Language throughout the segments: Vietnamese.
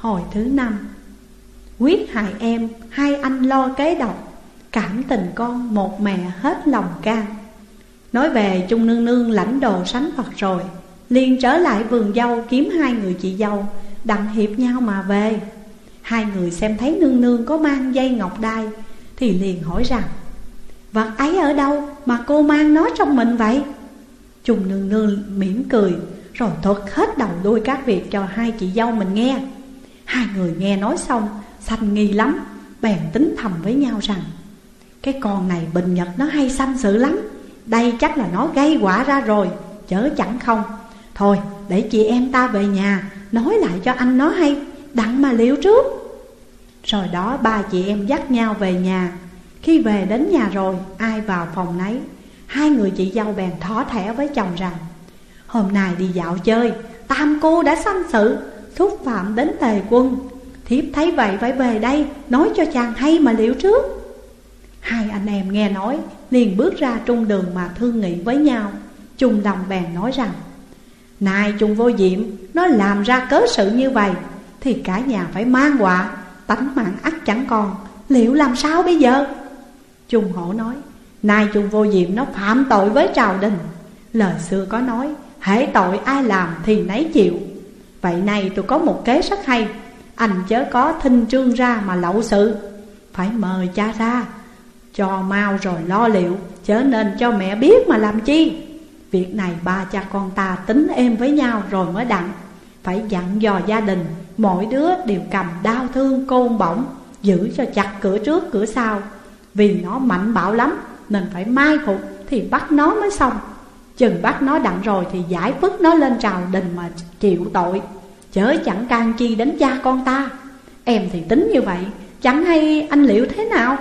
Hồi thứ 5. Quyết hại em, hai anh lo kế độc, cảm tình con một mẹ hết lòng can. Nói về Chung nương nương lãnh đồ sánh Phật rồi, liền trở lại vườn dâu kiếm hai người chị dâu, đặng hiệp nhau mà về. Hai người xem thấy nương nương có mang dây ngọc đai, thì liền hỏi rằng: vật ấy ở đâu mà cô mang nó trong mình vậy? Chung nương nương mỉm cười, rồi thuật hết đầu đuôi các việc cho hai chị dâu mình nghe. Hai người nghe nói xong sanh nghi lắm, bèn tính thầm với nhau rằng: cái con này Bình Nhật nó hay sanh sự lắm, đây chắc là nó gây quả ra rồi, chớ chẳng không. Thôi để chị em ta về nhà nói lại cho anh nó hay, đặng mà liệu trước. Rồi đó ba chị em dắt nhau về nhà. Khi về đến nhà rồi, ai vào phòng nấy. Hai người chị dâu bèn thỏ thẻ với chồng rằng: hôm nay đi dạo chơi, tam cô đã sanh sự, xúc phạm đến Tề quân. Thiếp thấy vậy phải về đây nói cho chàng hay mà liệu trước. Hai anh em nghe nói liền bước ra trung đường mà thương nghị với nhau. Chung lòng bèn nói rằng: này Chung Vô Diệm, nó làm ra cớ sự như vậy thì cả nhà phải mang họa, tánh mạng ắt chẳng còn, liệu làm sao bây giờ? Chung Hổ nói: này Chung Vô Diệm, nó phạm tội với triều đình. Lời xưa có nói: hễ tội ai làm thì nấy chịu. Vậy này tôi có một kế rất hay, anh chớ có thinh trương ra mà lậu sự. Phải mời cha ra cho mau rồi lo liệu, chớ nên cho mẹ biết mà làm chi. Việc này ba cha con ta tính êm với nhau rồi mới đặng. Phải dặn dò gia đình, mỗi đứa đều cầm đao thương côn bổng, giữ cho chặt cửa trước cửa sau. Vì nó mạnh bạo lắm nên phải mai phục thì bắt nó mới xong. Chừng bắt nó đặng rồi thì giải phức nó lên triều đình mà chịu tội, chớ chẳng can chi đến cha con ta. Em thì tính như vậy, chẳng hay anh liệu thế nào?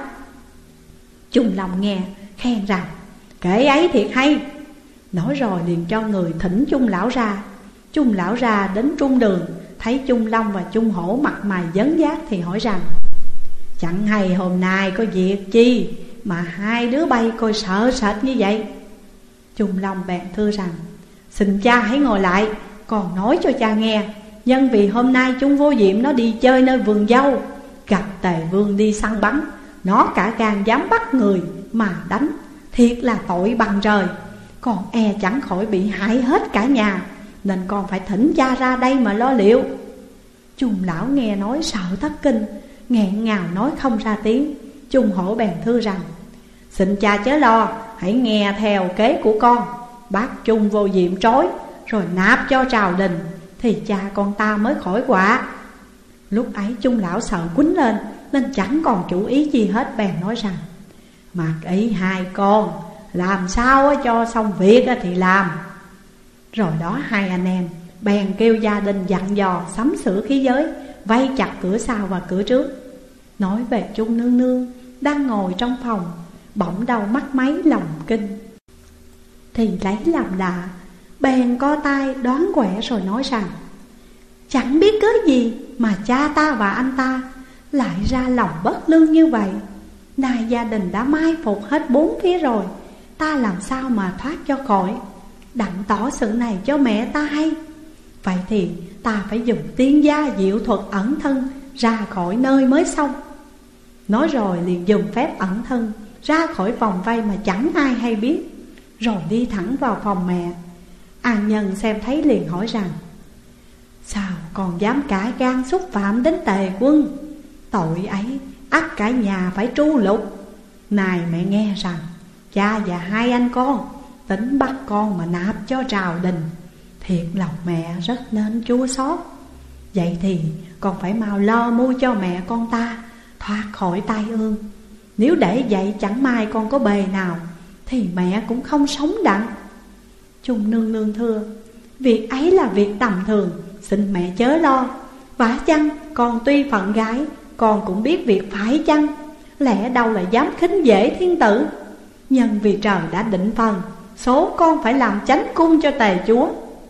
Chung lòng nghe khen rằng: kể ấy thiệt hay. Nói rồi liền cho người thỉnh Chung lão ra. Chung lão ra đến trung đường, thấy Chung Long và Chung Hổ mặt mày dấn dát thì hỏi rằng: chẳng hay hôm nay có việc chi mà hai đứa bay coi sợ sệt như vậy? Chung Long bèn thưa rằng: xin cha hãy ngồi lại, còn nói cho cha nghe. Nhân vì hôm nay Chung Vô Diệm nó đi chơi nơi vườn dâu, gặp Tề Vương đi săn bắn, nó cả gan dám bắt người mà đánh, thiệt là tội bằng trời. Con e chẳng khỏi bị hại hết cả nhà, nên con phải thỉnh cha ra đây mà lo liệu. Chung lão nghe nói sợ thất kinh, nghẹn ngào nói không ra tiếng. Chung Hổ bèn thưa rằng: xin cha chớ lo, hãy nghe theo kế của con. Bắt Chung Vô Diệm trói rồi nạp cho triều đình, thì cha con ta mới khỏi quả. Lúc ấy Chung lão sợ quýnh lên nên chẳng còn chủ ý gì hết, bèn nói rằng: mặc ý hai con, làm sao cho xong việc thì làm. Rồi đó hai anh em bèn kêu gia đình dặn dò sắm sửa khí giới, vây chặt cửa sau và cửa trước. Nói về Chung nương nương đang ngồi trong phòng, bỗng đầu mắt máy lòng kinh, thì lấy làm lạ, bèn co tay đoán quẻ rồi nói rằng: chẳng biết cớ gì mà cha ta và anh ta lại ra lòng bất lương như vậy. Nay gia đình đã mai phục hết bốn phía rồi, ta làm sao mà thoát cho khỏi? Đặng tỏ sự này cho mẹ ta hay. Vậy thì ta phải dùng tiên gia diệu thuật ẩn thân ra khỏi nơi mới xong. Nói rồi liền dùng phép ẩn thân ra khỏi vòng vây mà chẳng ai hay biết, rồi đi thẳng vào phòng mẹ. An Nhân xem thấy liền hỏi rằng: sao còn dám cả gan xúc phạm đến Tề quân? Tội ấy ắt cả nhà phải tru lục. Này mẹ nghe rằng cha và hai anh con tính bắt con mà nạp cho triều đình, thiệt lòng mẹ rất nên chua xót. Vậy thì con phải mau lo mưu cho mẹ con ta thoát khỏi tai ương. Nếu để vậy chẳng may con có bề nào thì mẹ cũng không sống đặng. Chung nương nương thưa: việc ấy là việc tầm thường, xin mẹ chớ lo. Vả chăng con tuy phận gái, con cũng biết việc phải chăng, lẽ đâu là dám khinh dễ thiên tử. Nhưng vì trời đã định phần, số con phải làm chánh cung cho Tề chúa.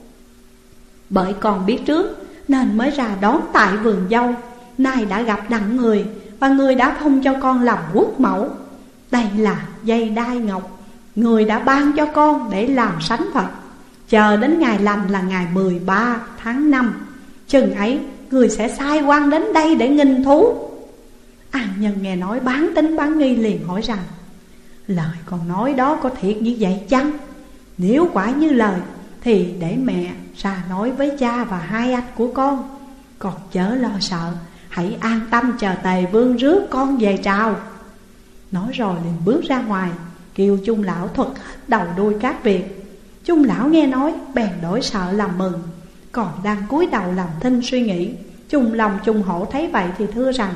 Bởi con biết trước nên mới ra đón tại vườn dâu. Nay đã gặp đặng người, và người đã phong cho con làm quốc mẫu. Đây là dây đai ngọc người đã ban cho con để làm sánh Phật. Chờ đến ngày lành là ngày 13 tháng 5, chừng ấy người sẽ sai quan đến đây để nghinh thú. An Nhân nghe nói bán tính bán nghi, liền hỏi rằng: lời con nói đó có thiệt như vậy chăng? Nếu quả như lời thì để mẹ ra nói với cha và hai anh của con chớ lo sợ, hãy an tâm chờ Tề Vương rước con về trào. Nói rồi liền bước ra ngoài, kêu Chung lão thuật hết đầu đuôi các việc. Chung lão nghe nói bèn đổi sợ làm mừng, còn đang cúi đầu làm thinh suy nghĩ. Chung lòng Chung hổ thấy vậy thì thưa rằng: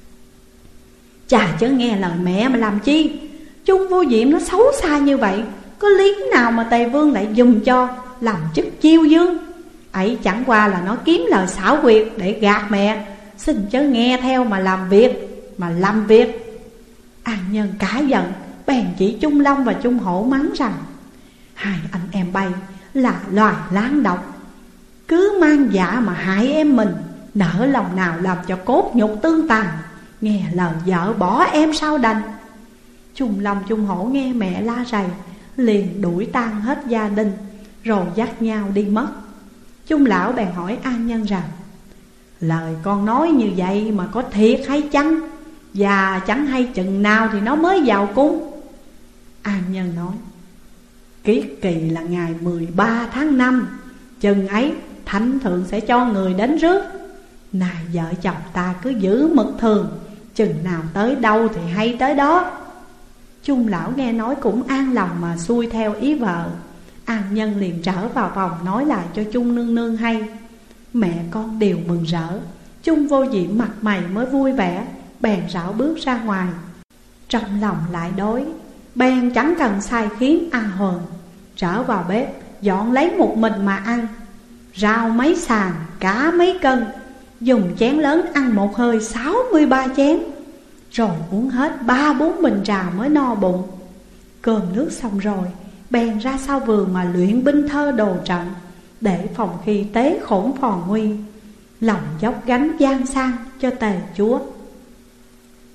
cha chớ nghe lời mẹ mà làm chi. Chung Vô Diệm nó xấu xa như vậy, có lý nào mà Tề Vương lại dùng cho làm chức chiêu dương? Ấy chẳng qua là nó kiếm lời xảo quyệt để gạt mẹ. Xin chớ nghe theo mà làm việc. An Nhân cả giận, bèn chỉ Chung Long và Chung Hổ mắng rằng: hai anh em bay là loài láng độc, cứ mang dạ mà hại em mình, nỡ lòng nào làm cho cốt nhục tương tàn. Nghe lời vợ bỏ em sao đành. Chung Long Chung Hổ nghe mẹ la rầy, liền đuổi tan hết gia đình, rồi dắt nhau đi mất. Chung lão bèn hỏi An Nhân rằng: lời con nói như vậy mà có thiệt hay chăng? Và chẳng hay chừng nào thì nó mới vào cung? An Nhân nói: kiết kỳ là ngày 13 tháng 5, chừng ấy thánh thượng sẽ cho người đến rước. Này vợ chồng ta cứ giữ mực thường, chừng nào tới đâu thì hay tới đó. Chung lão nghe nói cũng an lòng mà xuôi theo ý vợ. An Nhân liền trở vào phòng nói lại cho Chung nương nương hay. Mẹ con đều mừng rỡ. Chung Vô Diệm mặt mày mới vui vẻ, bèn rảo bước ra ngoài. Trong lòng lại đói, bèn chẳng cần sai khiến ăn hồn, trở vào bếp dọn lấy một mình mà ăn. Rau mấy sàn, cá mấy cân, dùng chén lớn ăn một hơi 63 chén, rồi uống hết 3-4 bình trà mới no bụng. Cơm nước xong rồi, bèn ra sau vườn mà luyện binh thơ đồ trận, để phòng khi tế khổn phò nguy, lòng dốc gánh gian sang cho Tề chúa.